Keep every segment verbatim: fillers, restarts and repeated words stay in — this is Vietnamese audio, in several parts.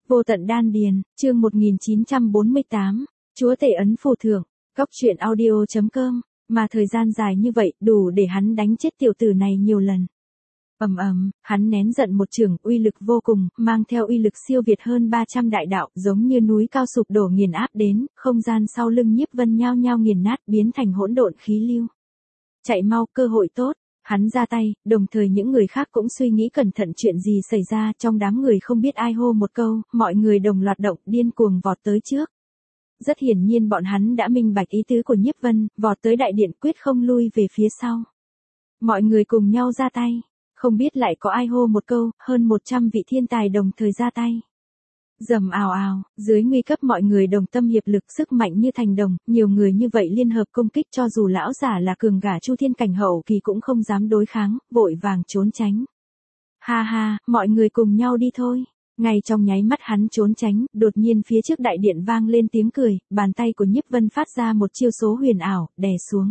Vô tận đan điền, chương một nghìn chín trăm bốn mươi tám, chúa tể ấn phù thưởng, góc truyện audio.com, mà thời gian dài như vậy đủ để hắn đánh chết tiểu tử này nhiều lần. Ầm ầm, hắn nén giận một trường, uy lực vô cùng, mang theo uy lực siêu việt hơn ba trăm đại đạo, giống như núi cao sụp đổ nghiền áp đến, không gian sau lưng Nhiếp Vân nhao nhao nghiền nát, biến thành hỗn độn khí lưu. Chạy mau, cơ hội tốt. Hắn ra tay, đồng thời những người khác cũng suy nghĩ cẩn thận chuyện gì xảy ra, trong đám người không biết ai hô một câu, mọi người đồng loạt động, điên cuồng vọt tới trước. Rất hiển nhiên bọn hắn đã minh bạch ý tứ của Nhiếp Vân, vọt tới đại điện quyết không lui về phía sau. Mọi người cùng nhau ra tay, không biết lại có ai hô một câu, hơn một trăm vị thiên tài đồng thời ra tay. Rầm ào ào, dưới nguy cấp mọi người đồng tâm hiệp lực, sức mạnh như thành đồng, nhiều người như vậy liên hợp công kích, cho dù lão giả là cường gả Chu Thiên cảnh hậu kỳ cũng không dám đối kháng, vội vàng trốn tránh. Ha ha, mọi người cùng nhau đi thôi. Ngay trong nháy mắt hắn trốn tránh, đột nhiên phía trước đại điện vang lên tiếng cười, bàn tay của Nhiếp Vân phát ra một chiêu số huyền ảo, đè xuống.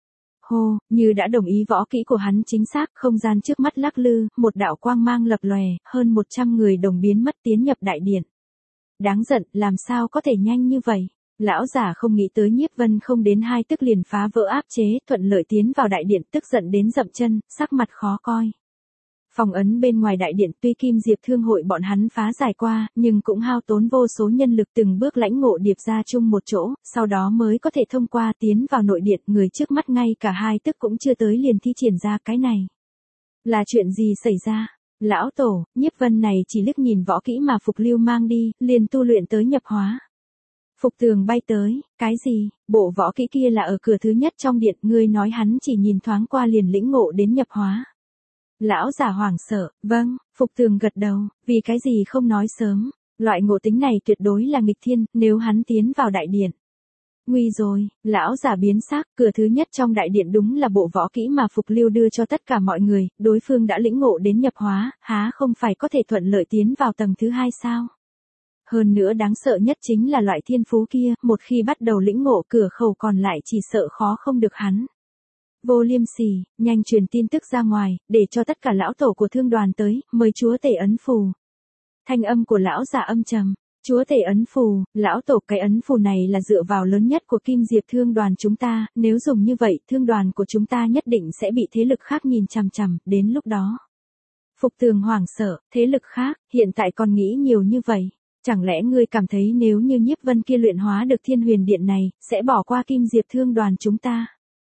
Hô, như đã đồng ý võ kỹ của hắn chính xác, không gian trước mắt lắc lư, một đạo quang mang lập lòe, hơn một trăm người đồng biến mất tiến nhập đại điện. Đáng giận, làm sao có thể nhanh như vậy? Lão giả không nghĩ tới Nhiếp Vân không đến hai tức liền phá vỡ áp chế, thuận lợi tiến vào đại điện, tức giận đến dậm chân, sắc mặt khó coi. Phòng ấn bên ngoài đại điện tuy Kim Diệp Thương hội bọn hắn phá giải qua, nhưng cũng hao tốn vô số nhân lực từng bước lãnh ngộ điệp ra chung một chỗ, sau đó mới có thể thông qua tiến vào nội điện, người trước mắt ngay cả hai tức cũng chưa tới liền thi triển ra cái này. Là chuyện gì xảy ra? Lão tổ, Nhiếp Vân này chỉ liếc nhìn võ kỹ mà Phục Lưu mang đi, liền tu luyện tới nhập hóa. Phục Tường bay tới, cái gì, bộ võ kỹ kia là ở cửa thứ nhất trong điện, ngươi nói hắn chỉ nhìn thoáng qua liền lĩnh ngộ đến nhập hóa. Lão giả hoảng sợ, vâng, Phục Tường gật đầu, vì cái gì không nói sớm, loại ngộ tính này tuyệt đối là nghịch thiên, nếu hắn tiến vào đại điện. Nguy rồi, lão giả biến sắc, cửa thứ nhất trong đại điện đúng là bộ võ kỹ mà Phục Lưu đưa cho tất cả mọi người, đối phương đã lĩnh ngộ đến nhập hóa, há không phải có thể thuận lợi tiến vào tầng thứ hai sao? Hơn nữa đáng sợ nhất chính là loại thiên phú kia, một khi bắt đầu lĩnh ngộ cửa khẩu còn lại chỉ sợ khó không được hắn. Vô Liêm Sỉ, nhanh truyền tin tức ra ngoài, để cho tất cả lão tổ của thương đoàn tới, mời chúa tể ấn phù. Thanh âm của lão giả âm trầm. Chúa tể ấn phù, lão tổ, cái ấn phù này là dựa vào lớn nhất của Kim Diệp Thương đoàn chúng ta, nếu dùng như vậy, thương đoàn của chúng ta nhất định sẽ bị thế lực khác nhìn chằm chằm, đến lúc đó. Phục Tường hoảng sợ, thế lực khác, hiện tại còn nghĩ nhiều như vậy, chẳng lẽ ngươi cảm thấy nếu như Nhiếp Vân kia luyện hóa được Thiên Huyền Điện này, sẽ bỏ qua Kim Diệp Thương đoàn chúng ta?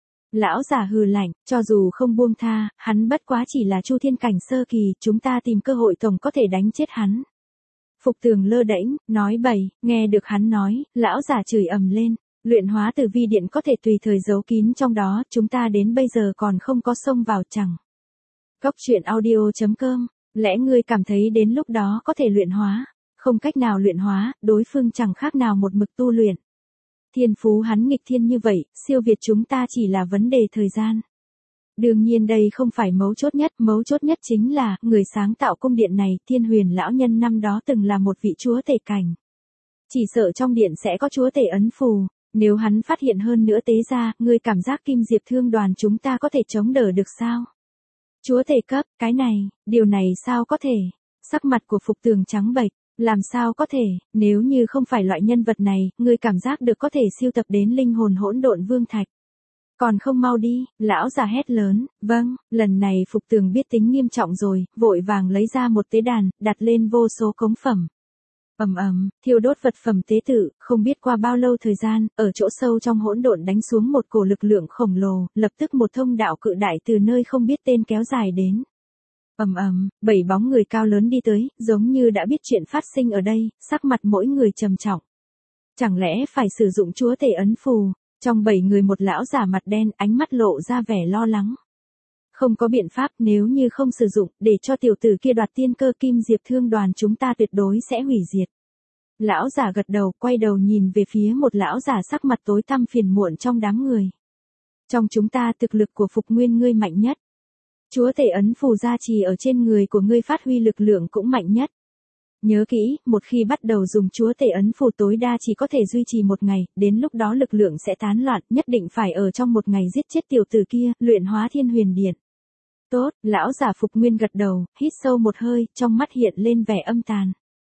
Lão giả hừ lạnh, cho dù không buông tha, hắn bất quá chỉ là Chu Thiên cảnh sơ kỳ, chúng ta tìm cơ hội tổng có thể đánh chết hắn. Phục Tường lơ đễnh, nói bậy, nghe được hắn nói, lão giả chửi ầm lên, luyện hóa tử vi điện có thể tùy thời giấu kín trong đó, chúng ta đến bây giờ còn không có xông vào chẳng. Góc truyện audio.com, lẽ ngươi cảm thấy đến lúc đó có thể luyện hóa, không cách nào luyện hóa, đối phương chẳng khác nào một mực tu luyện. Thiên phú hắn nghịch thiên như vậy, siêu việt chúng ta chỉ là vấn đề thời gian. Đương nhiên đây không phải mấu chốt nhất, mấu chốt nhất chính là, người sáng tạo cung điện này, Thiên Huyền lão nhân năm đó từng là một vị chúa tể cảnh. Chỉ sợ trong điện sẽ có chúa tể ấn phù, nếu hắn phát hiện hơn nữa tế ra, ngươi cảm giác Kim Diệp Thương đoàn chúng ta có thể chống đỡ được sao? Chúa tể cấp, cái này, điều này sao có thể? Sắc mặt của Phục Tường trắng bệch, làm sao có thể, nếu như không phải loại nhân vật này, ngươi cảm giác được có thể siêu tập đến linh hồn hỗn độn vương thạch. Còn không mau đi, lão già hét lớn, vâng, lần này Phục Tường biết tính nghiêm trọng rồi, vội vàng lấy ra một tế đàn, đặt lên vô số cống phẩm. Ầm ầm, thiêu đốt vật phẩm tế tự, không biết qua bao lâu thời gian, ở chỗ sâu trong hỗn độn đánh xuống một cổ lực lượng khổng lồ, lập tức một thông đạo cự đại từ nơi không biết tên kéo dài đến. Ầm ầm, bảy bóng người cao lớn đi tới, giống như đã biết chuyện phát sinh ở đây, sắc mặt mỗi người trầm trọng. Chẳng lẽ phải sử dụng chúa tể ấn phù? Trong bảy người một lão giả mặt đen, ánh mắt lộ ra vẻ lo lắng. Không có biện pháp, nếu như không sử dụng, để cho tiểu tử kia đoạt tiên cơ Kim Diệp Thương đoàn chúng ta tuyệt đối sẽ hủy diệt. Lão giả gật đầu, quay đầu nhìn về phía một lão giả sắc mặt tối tăm phiền muộn trong đám người. Trong chúng ta thực lực của Phục Nguyên ngươi mạnh nhất. Chúa tể ấn phù gia trì ở trên người của ngươi phát huy lực lượng cũng mạnh nhất. Nhớ kỹ, một khi bắt đầu dùng chúa tể ấn phù tối đa chỉ có thể duy trì một ngày, đến lúc đó lực lượng sẽ tán loạn, nhất định phải ở trong một ngày giết chết tiểu tử kia, luyện hóa Thiên Huyền Điện. Tốt, lão giả Phục Nguyên gật đầu, hít sâu một hơi, trong mắt hiện lên vẻ âm tàn.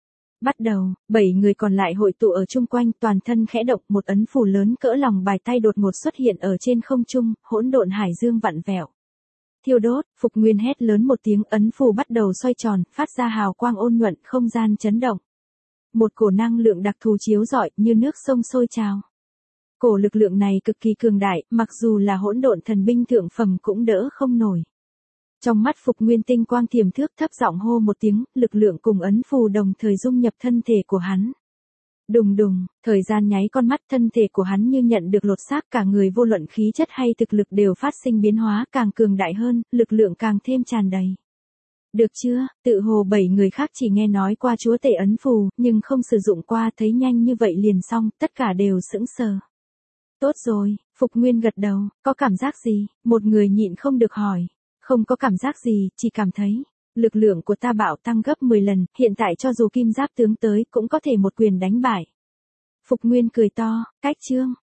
Bắt đầu, bảy người còn lại hội tụ ở chung quanh, toàn thân khẽ động, một ấn phù lớn cỡ lòng bài tay đột ngột xuất hiện ở trên không trung, hỗn độn hải dương vặn vẹo. Thiêu đốt, Phục Nguyên hét lớn một tiếng, ấn phù bắt đầu xoay tròn, phát ra hào quang ôn nhuận, không gian chấn động. Một cổ năng lượng đặc thù chiếu rọi, như nước sông sôi trào. Cổ lực lượng này cực kỳ cường đại, mặc dù là hỗn độn thần binh thượng phẩm cũng đỡ không nổi. Trong mắt Phục Nguyên tinh quang tiềm thước, thấp giọng hô một tiếng, lực lượng cùng ấn phù đồng thời dung nhập thân thể của hắn. Đùng đùng, thời gian nháy con mắt, thân thể của hắn như nhận được lột xác, cả người vô luận khí chất hay thực lực đều phát sinh biến hóa, càng cường đại hơn, lực lượng càng thêm tràn đầy. Được chưa, tự hồ bảy người khác chỉ nghe nói qua chúa tể ấn phù, nhưng không sử dụng qua, thấy nhanh như vậy liền xong, tất cả đều sững sờ. Tốt rồi, Phục Nguyên gật đầu, có cảm giác gì, một người nhịn không được hỏi. Không có cảm giác gì, chỉ cảm thấy, lực lượng của ta bạo tăng gấp mười lần, hiện tại cho dù kim giáp tướng tới cũng có thể một quyền đánh bại. Phục Nguyên cười to, cách chương,